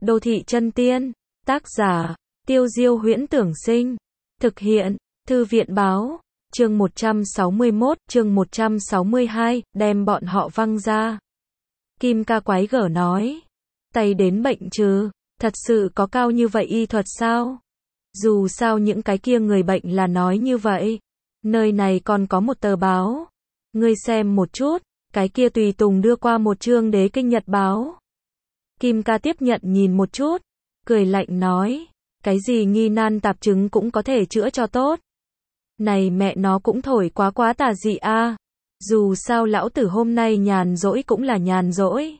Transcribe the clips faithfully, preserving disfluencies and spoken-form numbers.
Đô thị chân tiên, tác giả, Tiêu Diêu Huyễn Tưởng Sinh, thực hiện, Thư viện Báo, chương một trăm sáu mươi mốt, chương một trăm sáu mươi hai, đem bọn họ văng ra. Kim ca quái gở nói, tay đến bệnh chứ, thật sự có cao như vậy y thuật sao? Dù sao những cái kia người bệnh là nói như vậy. Nơi này còn có một tờ báo. Ngươi xem một chút, cái kia tùy tùng đưa qua một chương Đế Kinh Nhật báo. Kim ca tiếp nhận nhìn một chút, cười lạnh nói, cái gì nghi nan tạp chứng cũng có thể chữa cho tốt. Này mẹ nó cũng thổi quá quá tà dị a. Dù sao lão tử hôm nay nhàn rỗi cũng là nhàn rỗi.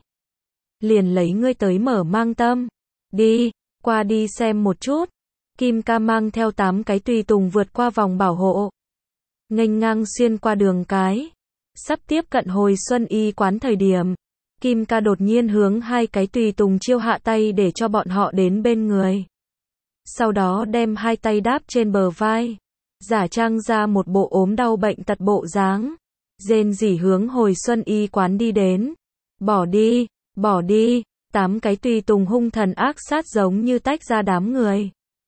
Liền lấy ngươi tới mở mang tâm. Đi, qua đi xem một chút. Kim ca mang theo tám cái tùy tùng vượt qua vòng bảo hộ. Nghênh ngang xuyên qua đường cái. Sắp tiếp cận hồi xuân y quán thời điểm. Kim ca đột nhiên hướng hai cái tùy tùng chiêu hạ tay để cho bọn họ đến bên người. Sau đó đem hai tay đáp trên bờ vai. Giả trang ra một bộ ốm đau bệnh tật bộ dáng. Rên rỉ hướng hồi xuân y quán đi đến. Bỏ đi, bỏ đi. Tám cái tùy tùng hung thần ác sát giống như tách ra đám người.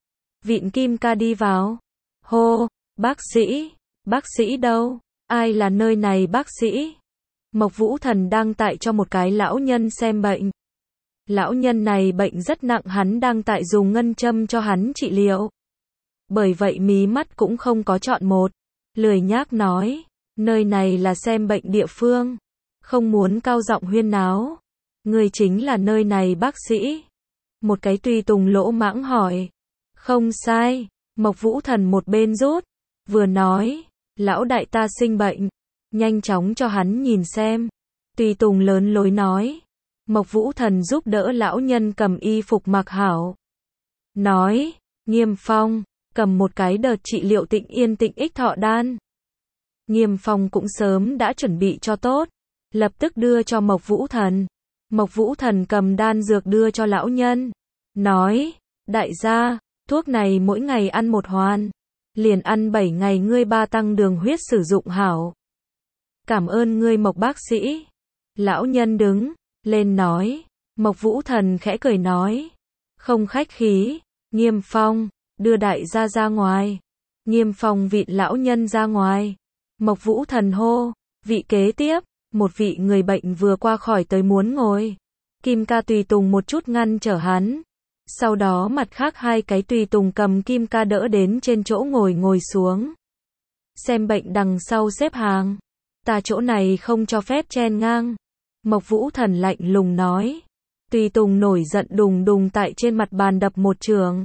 Vịn Kim ca đi vào. Hô, bác sĩ, bác sĩ đâu? Ai là nơi này bác sĩ? Mộc Vũ Thần đang tại cho một cái lão nhân xem bệnh. Lão nhân này bệnh rất nặng, hắn đang tại dùng ngân châm cho hắn trị liệu. Bởi vậy mí mắt cũng không có chọn một. Lười nhác nói, nơi này là xem bệnh địa phương. Không muốn cao giọng huyên náo. Người chính là nơi này bác sĩ. Một cái tùy tùng lỗ mãng hỏi. Không sai, Mộc Vũ Thần một bên rút. Vừa nói, lão đại ta sinh bệnh. Nhanh chóng cho hắn nhìn xem. Tùy tùng lớn lối nói. Mộc Vũ Thần giúp đỡ lão nhân cầm y phục mặc hảo. Nói, Nghiêm Phong, cầm một cái đợt trị liệu Tịnh Yên Tịnh Ích Thọ đan. Nghiêm Phong cũng sớm đã chuẩn bị cho tốt. Lập tức đưa cho Mộc Vũ Thần. Mộc Vũ Thần cầm đan dược đưa cho lão nhân. Nói, đại gia, thuốc này mỗi ngày ăn một hoàn. Liền ăn bảy ngày ngươi ba tăng đường huyết sử dụng hảo. Cảm ơn ngươi Mộc bác sĩ. Lão nhân đứng lên nói. Mộc Vũ Thần khẽ cười nói. Không khách khí. Nghiêm Phong, đưa đại gia ra ngoài. Nghiêm Phong vịn lão nhân ra ngoài. Mộc Vũ Thần hô. Vị kế tiếp. Một vị người bệnh vừa qua khỏi tới muốn ngồi. Kim ca tùy tùng một chút ngăn trở hắn. Sau đó mặt khác hai cái tùy tùng cầm Kim ca đỡ đến trên chỗ ngồi ngồi xuống. Xem bệnh đằng sau xếp hàng. Ta chỗ này không cho phép chen ngang. Mộc Vũ Thần lạnh lùng nói. Tùy tùng nổi giận đùng đùng tại trên mặt bàn đập một trường.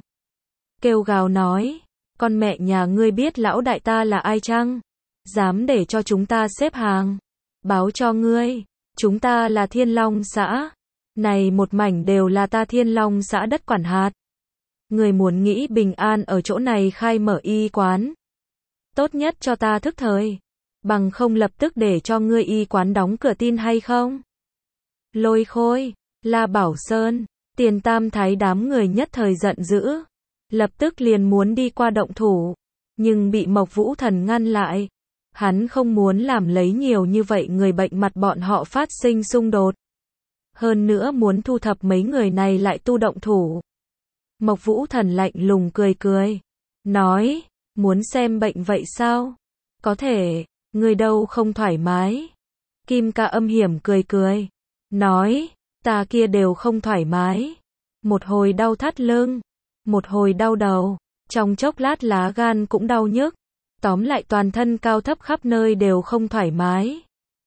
Kêu gào nói. Con mẹ nhà ngươi biết lão đại ta là ai chăng? Dám để cho chúng ta xếp hàng. Báo cho ngươi. Chúng ta là Thiên Long xã. Này một mảnh đều là ta Thiên Long xã đất quản hạt. Người muốn nghĩ bình an ở chỗ này khai mở y quán. Tốt nhất cho ta thức thời. Bằng không lập tức để cho ngươi y quán đóng cửa tin hay không? Lôi Khôi, La Bảo Sơn, Tiền Tam Thái đám người nhất thời giận dữ. Lập tức liền muốn đi qua động thủ. Nhưng bị Mộc Vũ Thần ngăn lại. Hắn không muốn làm lấy nhiều như vậy người bệnh mặt bọn họ phát sinh xung đột. Hơn nữa muốn thu thập mấy người này lại tu động thủ. Mộc Vũ Thần lạnh lùng cười cười. Nói, muốn xem bệnh vậy sao? Có thể, người đâu không thoải mái. Kim ca âm hiểm cười cười. Nói, ta kia đều không thoải mái. Một hồi đau thắt lưng. Một hồi đau đầu. Trong chốc lát lá gan cũng đau nhức. Tóm lại toàn thân cao thấp khắp nơi đều không thoải mái.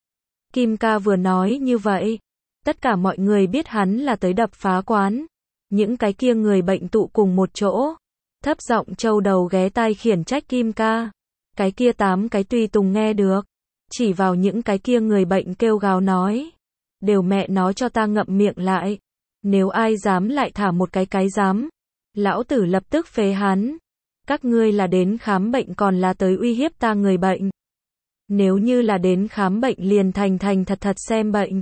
Kim ca vừa nói như vậy. Tất cả mọi người biết hắn là tới đập phá quán. Những cái kia người bệnh tụ cùng một chỗ. Thấp giọng trâu đầu ghé tai khiển trách Kim ca. Cái kia tám cái tùy tùng nghe được. Chỉ vào những cái kia người bệnh kêu gào nói. Đều mẹ nó cho ta ngậm miệng lại. Nếu ai dám lại thả một cái cái dám. Lão tử lập tức phế hắn. Các ngươi là đến khám bệnh còn là tới uy hiếp ta người bệnh. Nếu như là đến khám bệnh liền thành thành thật thật xem bệnh.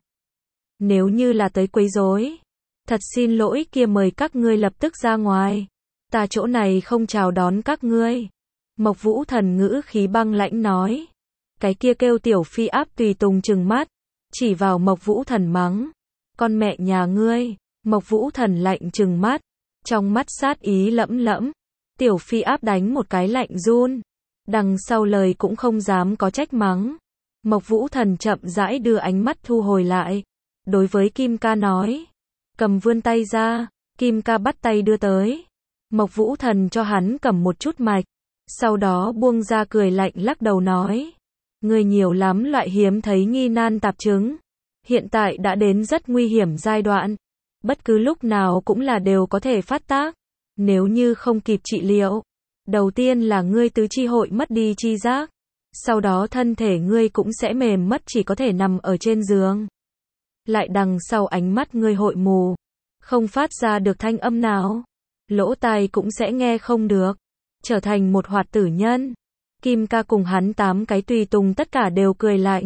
Nếu như là tới quấy rối, thật xin lỗi kia mời các ngươi lập tức ra ngoài. Ta chỗ này không chào đón các ngươi. Mộc Vũ Thần ngữ khí băng lãnh nói. Cái kia kêu tiểu phi áp tùy tùng trừng mắt. Chỉ vào Mộc Vũ Thần mắng. Con mẹ nhà ngươi. Mộc Vũ Thần lạnh trừng mắt, trong mắt sát ý lẫm lẫm. Tiểu Phi áp đánh một cái lạnh run, đằng sau lời cũng không dám có trách mắng. Mộc Vũ Thần chậm rãi đưa ánh mắt thu hồi lại, đối với Kim Ca nói, cầm vươn tay ra. Kim Ca bắt tay đưa tới, Mộc Vũ Thần cho hắn cầm một chút mạch, sau đó buông ra cười lạnh lắc đầu nói, ngươi nhiều lắm loại hiếm thấy nghi nan tạp chứng, hiện tại đã đến rất nguy hiểm giai đoạn, bất cứ lúc nào cũng là đều có thể phát tác, nếu như không kịp trị liệu, đầu tiên là ngươi tứ chi hội mất đi chi giác, sau đó thân thể ngươi cũng sẽ mềm mất, chỉ có thể nằm ở trên giường. Lại đằng sau ánh mắt ngươi hội mù, không phát ra được thanh âm nào, lỗ tai cũng sẽ nghe không được, trở thành một hoạt tử nhân. Kim Ca cùng hắn tám cái tùy tùng tất cả đều cười lạnh.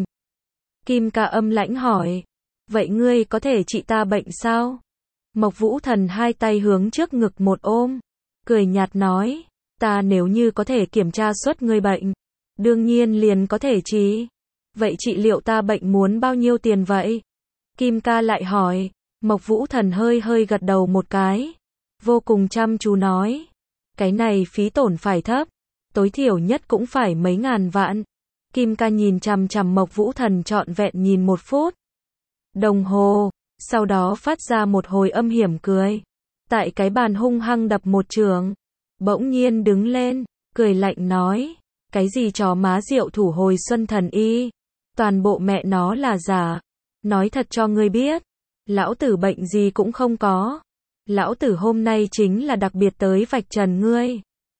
Kim Ca âm lãnh hỏi, vậy ngươi có thể trị ta bệnh sao? Mộc Vũ Thần hai tay hướng trước ngực một ôm, cười nhạt nói, ta nếu như có thể kiểm tra xuất ngươi bệnh, đương nhiên liền có thể trị. Vậy trị liệu ta bệnh muốn bao nhiêu tiền vậy? Kim Ca lại hỏi. Mộc Vũ Thần hơi hơi gật đầu một cái, vô cùng chăm chú nói, cái này phí tổn phải thấp, tối thiểu nhất cũng phải mấy ngàn vạn. Kim Ca nhìn chằm chằm Mộc Vũ Thần trọn vẹn nhìn một phút đồng hồ, sau đó phát ra một hồi âm hiểm cười, tại cái bàn hung hăng đập một chưởng, bỗng nhiên đứng lên, cười lạnh nói, cái gì trò má rượu thủ hồi xuân thần y, toàn bộ mẹ nó là giả, nói thật cho ngươi biết, lão tử bệnh gì cũng không có, lão tử hôm nay chính là đặc biệt tới vạch trần ngươi.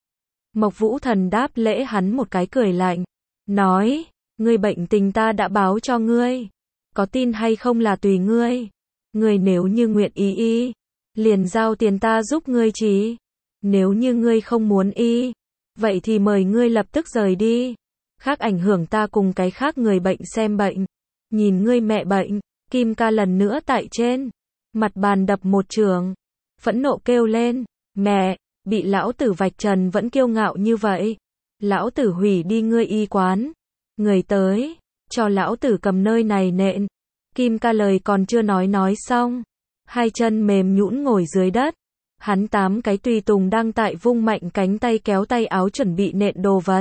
Mộc Vũ Thần đáp lễ hắn một cái cười lạnh, nói, ngươi bệnh tình ta đã báo cho ngươi, có tin hay không là tùy ngươi, ngươi nếu như nguyện ý y, liền giao tiền ta giúp ngươi trị, nếu như ngươi không muốn y, vậy thì mời ngươi lập tức rời đi, khác ảnh hưởng ta cùng cái khác người bệnh xem bệnh, nhìn ngươi mẹ bệnh. Kim Ca lần nữa tại trên mặt bàn đập một chưởng, phẫn nộ kêu lên, mẹ, bị lão tử vạch trần vẫn kiêu ngạo như vậy, lão tử hủy đi ngươi y quán, người tới, cho lão tử cầm nơi này nện. Kim Ca lời còn chưa nói nói xong, hai chân mềm nhũn ngồi dưới đất, hắn tám cái tùy tùng đang tại vung mạnh cánh tay kéo tay áo chuẩn bị nện đồ vật.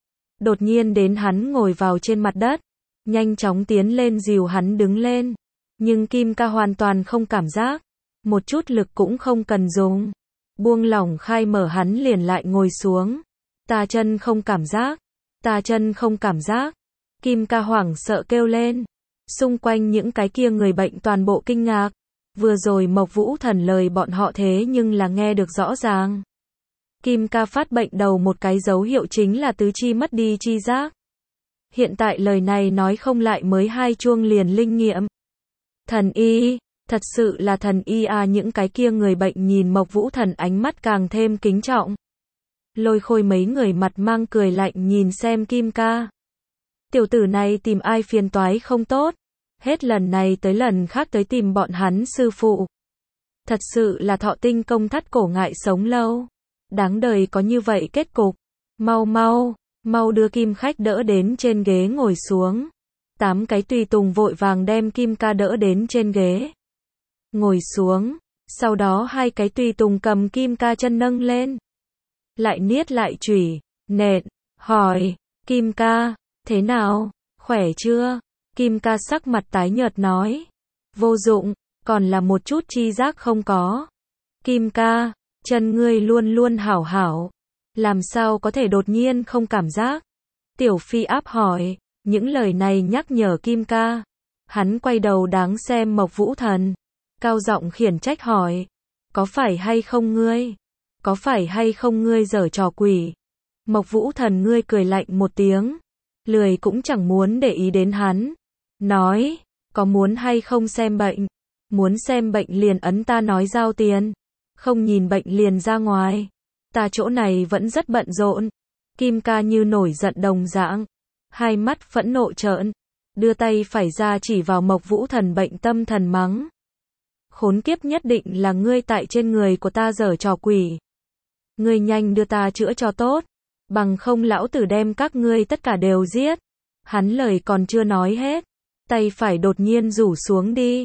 Đột nhiên đến hắn ngồi vào trên mặt đất, nhanh chóng tiến lên dìu hắn đứng lên, nhưng Kim Ca hoàn toàn không cảm giác, một chút lực cũng không cần dùng, buông lỏng khai mở hắn liền lại ngồi xuống, ta chân không cảm giác, ta chân không cảm giác, Kim Ca hoảng sợ kêu lên, xung quanh những cái kia người bệnh toàn bộ kinh ngạc, vừa rồi Mộc Vũ Thần lời bọn họ thế nhưng là nghe được rõ ràng. Kim Ca phát bệnh đầu một cái dấu hiệu chính là tứ chi mất đi chi giác. Hiện tại lời này nói không lại mới hai chuông liền linh nghiệm. Thần y, thật sự là thần y à, những cái kia người bệnh nhìn Mộc Vũ Thần ánh mắt càng thêm kính trọng. Lôi Khôi mấy người mặt mang cười lạnh nhìn xem Kim Ca. Tiểu tử này tìm ai phiền toái không tốt, hết lần này tới lần khác tới tìm bọn hắn sư phụ. Thật sự là thọ tinh công thắt cổ ngại sống lâu. Đáng đời có như vậy kết cục. Mau mau, mau đưa Kim Khách đỡ đến trên ghế ngồi xuống. Tám cái tùy tùng vội vàng đem Kim Ca đỡ đến trên ghế. Ngồi xuống, sau đó hai cái tùy tùng cầm Kim Ca chân nâng lên. Lại niết lại chủy, nện, hỏi, Kim Ca, thế nào, khỏe chưa? Kim Ca sắc mặt tái nhợt nói, vô dụng, còn là một chút chi giác không có. Kim Ca, chân ngươi luôn luôn hảo hảo, làm sao có thể đột nhiên không cảm giác? Tiểu Phi áp hỏi, những lời này nhắc nhở Kim Ca. Hắn quay đầu đáng xem Mộc Vũ Thần, cao giọng khiển trách hỏi, có phải hay không ngươi? Có phải hay không ngươi giở trò quỷ? Mộc Vũ Thần ngươi cười lạnh một tiếng, lười cũng chẳng muốn để ý đến hắn, nói, có muốn hay không xem bệnh? Muốn xem bệnh liền ấn ta nói giao tiền, không nhìn bệnh liền ra ngoài. Ta chỗ này vẫn rất bận rộn. Kim Ca như nổi giận đồng dạng, hai mắt phẫn nộ trợn, đưa tay phải ra chỉ vào Mộc Vũ Thần bệnh tâm thần mắng. Khốn kiếp, nhất định là ngươi tại trên người của ta giở trò quỷ. Ngươi nhanh đưa ta chữa cho tốt, bằng không lão tử đem các ngươi tất cả đều giết. Hắn lời còn chưa nói hết, tay phải đột nhiên rủ xuống đi,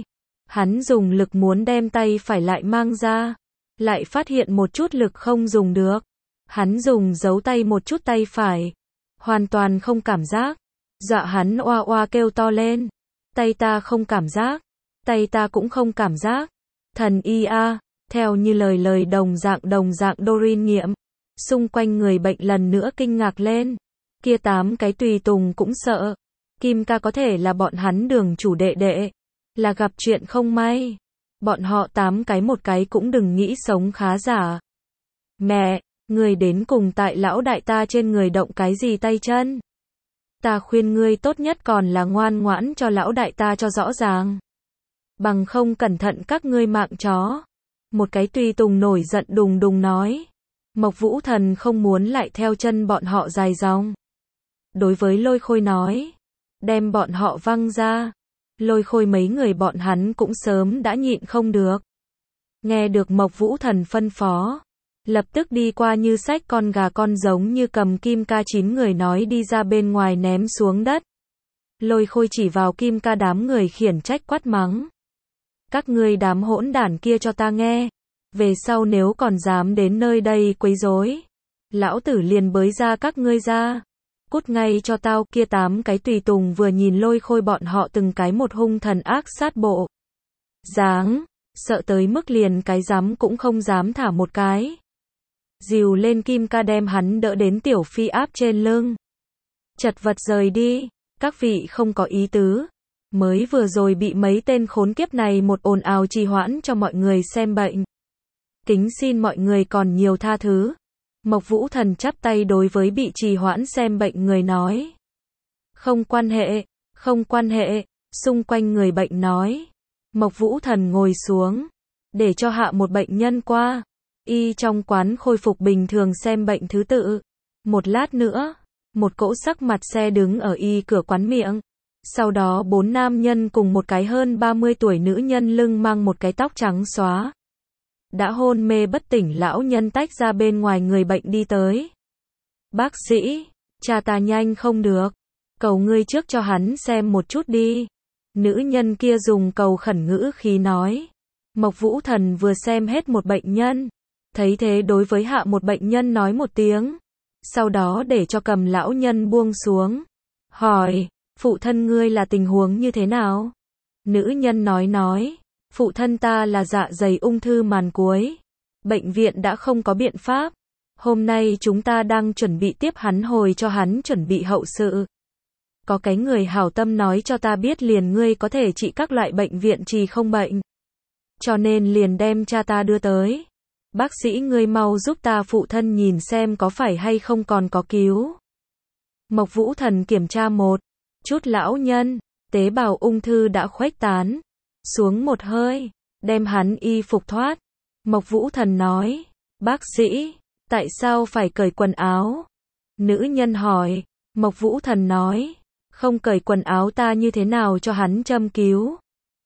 Hắn dùng lực muốn đem tay phải lại mang ra, lại phát hiện một chút lực không dùng được. Hắn dùng giấu tay một chút tay phải, hoàn toàn không cảm giác. Dọa hắn oa oa kêu to lên. Tay ta không cảm giác, tay ta cũng không cảm giác. Thần y a, theo như lời lời đồng dạng đồng dạng Doreen nghiệm. Xung quanh người bệnh lần nữa kinh ngạc lên. Kia tám cái tùy tùng cũng sợ. Kim ca có thể là bọn hắn Đường chủ đệ đệ, là gặp chuyện không may. Bọn họ tám cái một cái cũng đừng nghĩ sống khá giả. Mẹ, người đến cùng tại lão đại ta trên người động cái gì tay chân? Ta khuyên ngươi tốt nhất còn là ngoan ngoãn cho lão đại ta cho rõ ràng. Bằng không cẩn thận các ngươi mạng chó. Một cái tùy tùng nổi giận đùng đùng nói. Mộc Vũ Thần không muốn lại theo chân bọn họ dài dòng. Đối với Lôi Khôi nói. Đem bọn họ văng ra. Lôi Khôi mấy người bọn hắn cũng sớm đã nhịn không được. Nghe được Mộc Vũ Thần phân phó. Lập tức đi qua như xách con gà con giống như cầm Kim ca chín người nói đi ra bên ngoài ném xuống đất. Lôi Khôi chỉ vào Kim ca đám người khiển trách quát mắng. Các ngươi đám hỗn đản kia cho ta nghe. Về sau nếu còn dám đến nơi đây quấy rối, lão tử liền bới ra các ngươi ra. Cút ngay cho tao. Kia tám cái tùy tùng vừa nhìn Lôi Khôi bọn họ từng cái một hung thần ác sát bộ dáng, sợ tới mức liền cái dám cũng không dám thả một cái. Dìu lên Kim ca đem hắn đỡ đến Tiểu Phi áp trên lưng. Chật vật rời đi. Các vị không có ý tứ. Mới vừa rồi bị mấy tên khốn kiếp này một ồn ào trì hoãn cho mọi người xem bệnh. Kính xin mọi người còn nhiều tha thứ. Mộc Vũ Thần chắp tay đối với bị trì hoãn xem bệnh người nói. Không quan hệ, không quan hệ. Xung quanh người bệnh nói. Mộc Vũ Thần ngồi xuống, để cho hạ một bệnh nhân qua. Y trong quán khôi phục bình thường xem bệnh thứ tự. Một lát nữa, một cỗ sắc mặt xe đứng ở y cửa quán miệng. Sau đó bốn nam nhân cùng một cái hơn ba mươi tuổi nữ nhân lưng mang một cái tóc trắng xóa. Đã hôn mê bất tỉnh lão nhân tách ra bên ngoài người bệnh đi tới. Bác sĩ, cha ta nhanh không được. Cầu ngươi trước cho hắn xem một chút đi. Nữ nhân kia dùng cầu khẩn ngữ khí nói. Mộc Vũ Thần vừa xem hết một bệnh nhân. Thấy thế đối với hạ một bệnh nhân nói một tiếng. Sau đó để cho cầm lão nhân buông xuống. Hỏi, phụ thân ngươi là tình huống như thế nào? Nữ nhân nói nói, phụ thân ta là dạ dày ung thư màn cuối. Bệnh viện đã không có biện pháp. Hôm nay chúng ta đang chuẩn bị tiếp hắn hồi cho hắn chuẩn bị hậu sự. Có cái người hảo tâm nói cho ta biết liền ngươi có thể trị các loại bệnh viện trì không bệnh. Cho nên liền đem cha ta đưa tới. Bác sĩ ngươi mau giúp ta phụ thân nhìn xem có phải hay không còn có cứu. Mộc Vũ Thần kiểm tra một chút lão nhân, tế bào ung thư đã khuếch tán. Xuống một hơi, đem hắn y phục thoát. Mộc Vũ Thần nói, bác sĩ, tại sao phải cởi quần áo? Nữ nhân hỏi, Mộc Vũ Thần nói, không cởi quần áo ta như thế nào cho hắn châm cứu?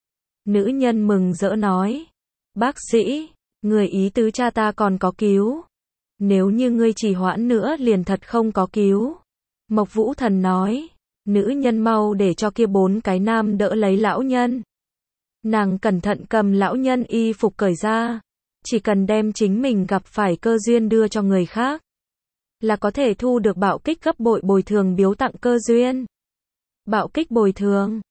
Nữ nhân mừng rỡ nói, bác sĩ, người ý tứ cha ta còn có cứu. Nếu như ngươi trì hoãn nữa liền thật không có cứu. Mộc Vũ Thần nói, nữ nhân mau để cho kia bốn cái nam đỡ lấy lão nhân. Nàng cẩn thận cầm lão nhân y phục cởi ra. Chỉ cần đem chính mình gặp phải cơ duyên đưa cho người khác, là có thể thu được bạo kích gấp bội bồi thường biếu tặng cơ duyên. Bạo kích bồi thường.